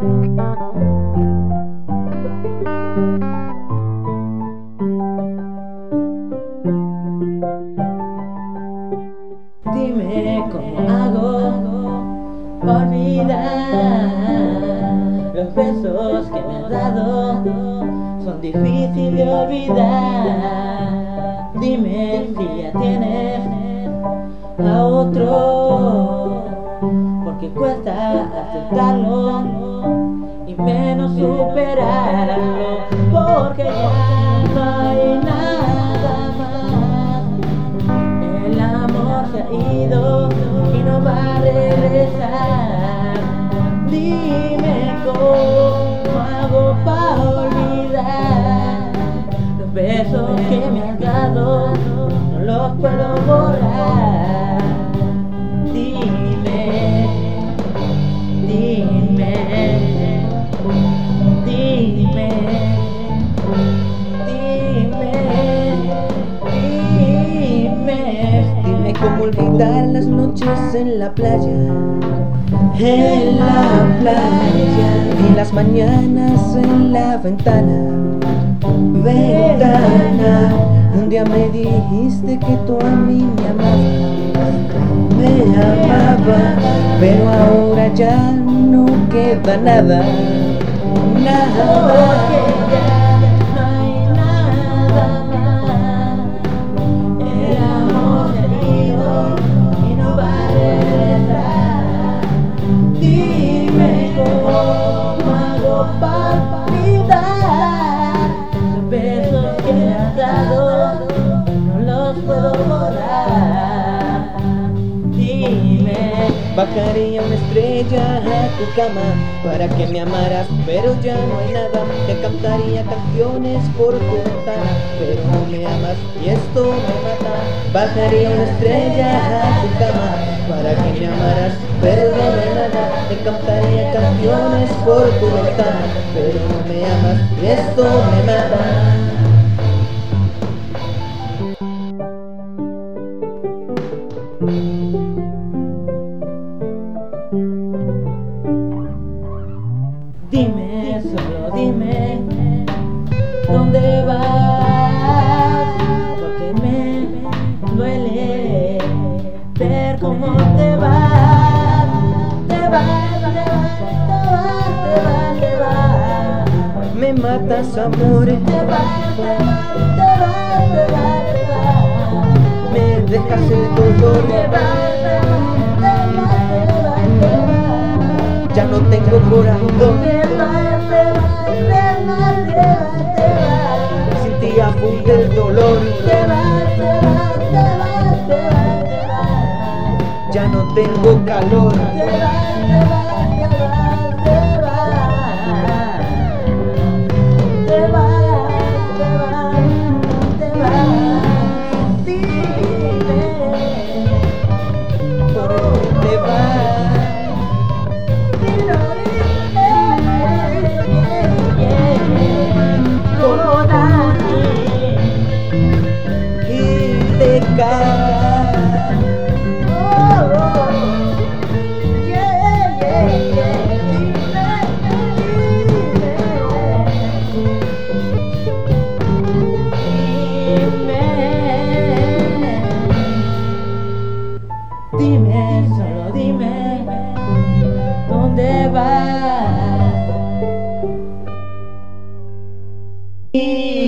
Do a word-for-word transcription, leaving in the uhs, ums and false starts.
Dime cómo hago para olvidar los besos que me has dado, son difíciles de olvidar. Dime si ya tienes a otro, porque cuesta aceptarlo y menos superarlo, porque ya no hay nada más. El amor se ha ido y no va a regresar. Dime cómo hago para olvidar los besos que me has dado, no los puedo borrar. Dime, dime, dime, dime, Dime cómo olvidar las noches en la playa, en la playa, y las mañanas en la ventana, ventana. Un día me dijiste que tú a mí me amabas, me amabas, pero ahora ya no queda nada, nada. Para olvidar los besos que me has dado, no los puedo borrar. Dime, bajaría una estrella a tu cama para que me amaras, pero ya no hay nada. Te cantaría canciones por tu ventana, pero no me amas y esto me mata. Bajaría una estrella a tu cama para que me amaras, pero no hay nada. Te cantaría canciones por tu ventana, pero no me amas y esto me mata. dime, solo dime dónde vas, porque me duele ver cómo te vas, te vas, te vas, te vas, te vas, te vas. Me matas, amor, Te vas, te vas, te vas, te vas, te vas. me dejas el dolor, Te vas, te vas, te vas, te vas, te vas. ya no tengo corazón. Te vas, te vas, te vas, te vas, te vas. Sin ti abunda el dolor, Te vas, te vas, te vas, te vas, te vas. ya no tengo calor. Te vas, te vas, te vas, te vas. Te vas, te vas, te vas. Dime ¿Por qué te vas? Dilo, dime como nadie. Y te caes. Oh, oh, yeah, yeah, yeah. Dime, dime, dime, solo dime dónde vas.